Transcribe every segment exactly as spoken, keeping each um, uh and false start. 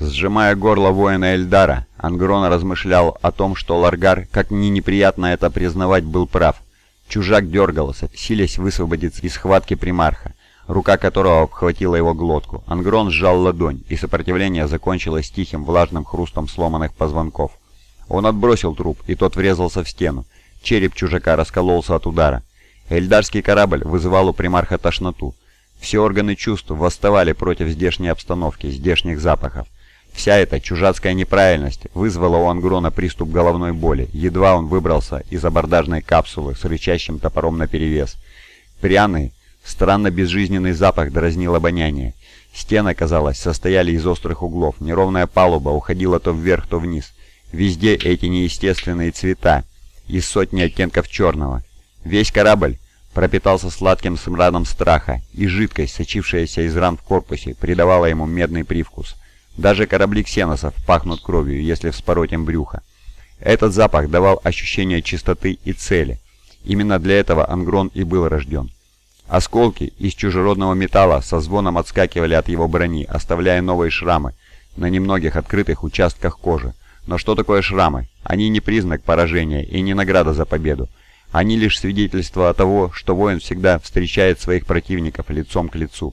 Сжимая горло воина Эльдара, Ангрон размышлял о том, что Ларгар, как ни неприятно это признавать, был прав. Чужак дергался, силясь высвободиться из схватки примарха, рука которого обхватила его глотку. Ангрон сжал ладонь, и сопротивление закончилось тихим влажным хрустом сломанных позвонков. Он отбросил труп, и тот врезался в стену. Череп чужака раскололся от удара. Эльдарский корабль вызывал у примарха тошноту. Все органы чувств восставали против здешней обстановки, здешних запахов. Вся эта чужацкая неправильность вызвала у Ангрона приступ головной боли, едва он выбрался из абордажной капсулы с рычащим топором наперевес. Пряный, странно безжизненный запах дразнил обоняние. Стены, казалось, состояли из острых углов, неровная палуба уходила то вверх, то вниз. Везде эти неестественные цвета, из сотни оттенков черного. Весь корабль пропитался сладким смрадом страха, и жидкость, сочившаяся из ран в корпусе, придавала ему медный привкус. Даже корабли ксеносов пахнут кровью, если вспороть им брюхо. Этот запах давал ощущение чистоты и цели. Именно для этого Ангрон и был рожден. Осколки из чужеродного металла со звоном отскакивали от его брони, оставляя новые шрамы на немногих открытых участках кожи. Но что такое шрамы? Они не признак поражения и не награда за победу. Они лишь свидетельство того, что воин всегда встречает своих противников лицом к лицу.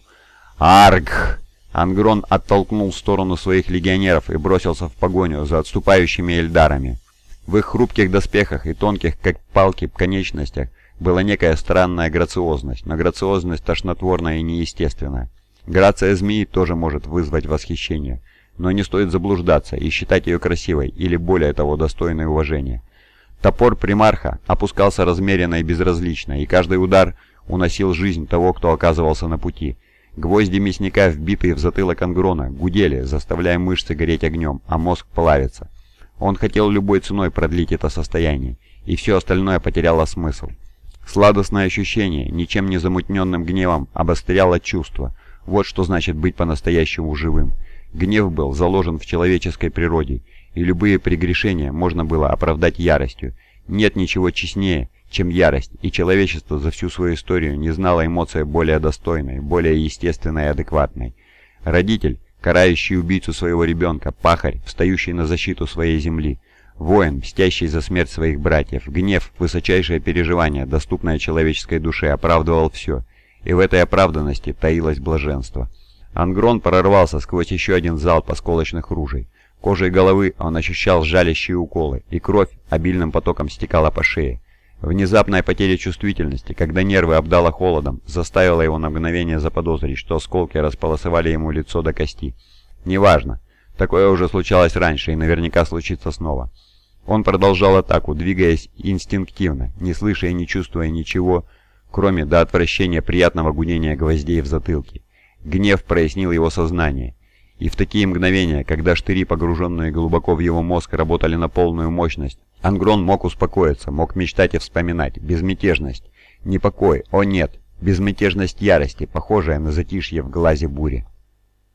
«Аргх!» Ангрон оттолкнул в сторону своих легионеров и бросился в погоню за отступающими эльдарами. В их хрупких доспехах и тонких, как палки, конечностях была некая странная грациозность, но грациозность тошнотворная и неестественная. Грация змеи тоже может вызвать восхищение, но не стоит заблуждаться и считать ее красивой или более того достойной уважения. Топор примарха опускался размеренно и безразлично, и каждый удар уносил жизнь того, кто оказывался на пути. Гвозди мясника, вбитые в затылок Ангрона, гудели, заставляя мышцы гореть огнем, а мозг плавиться. Он хотел любой ценой продлить это состояние, и все остальное потеряло смысл. Сладостное ощущение, ничем не замутненным гневом, обостряло чувство. Вот что значит быть по-настоящему живым. Гнев был заложен в человеческой природе, и любые прегрешения можно было оправдать яростью. Нет ничего честнее, чем ярость, и человечество за всю свою историю не знало эмоции более достойной, более естественной и адекватной. Родитель, карающий убийцу своего ребенка, пахарь, встающий на защиту своей земли, воин, мстящий за смерть своих братьев, гнев, высочайшее переживание, доступное человеческой душе, оправдывал все, и в этой оправданности таилось блаженство. Ангрон прорвался сквозь еще один залп осколочных ружей. Кожей головы он ощущал жалящие уколы, и кровь обильным потоком стекала по шее. Внезапная потеря чувствительности, когда нервы обдало холодом, заставила его на мгновение заподозрить, что осколки располосовали ему лицо до кости. Неважно. Такое уже случалось раньше и наверняка случится снова. Он продолжал атаку, двигаясь инстинктивно, не слыша и не чувствуя ничего, кроме до отвращения приятного гудения гвоздей в затылке. Гнев прояснил его сознание. И в такие мгновения, когда штыри, погруженные глубоко в его мозг, работали на полную мощность, Ангрон мог успокоиться, мог мечтать и вспоминать. Безмятежность. Не покой, о нет, безмятежность ярости, похожая на затишье в глазе бури.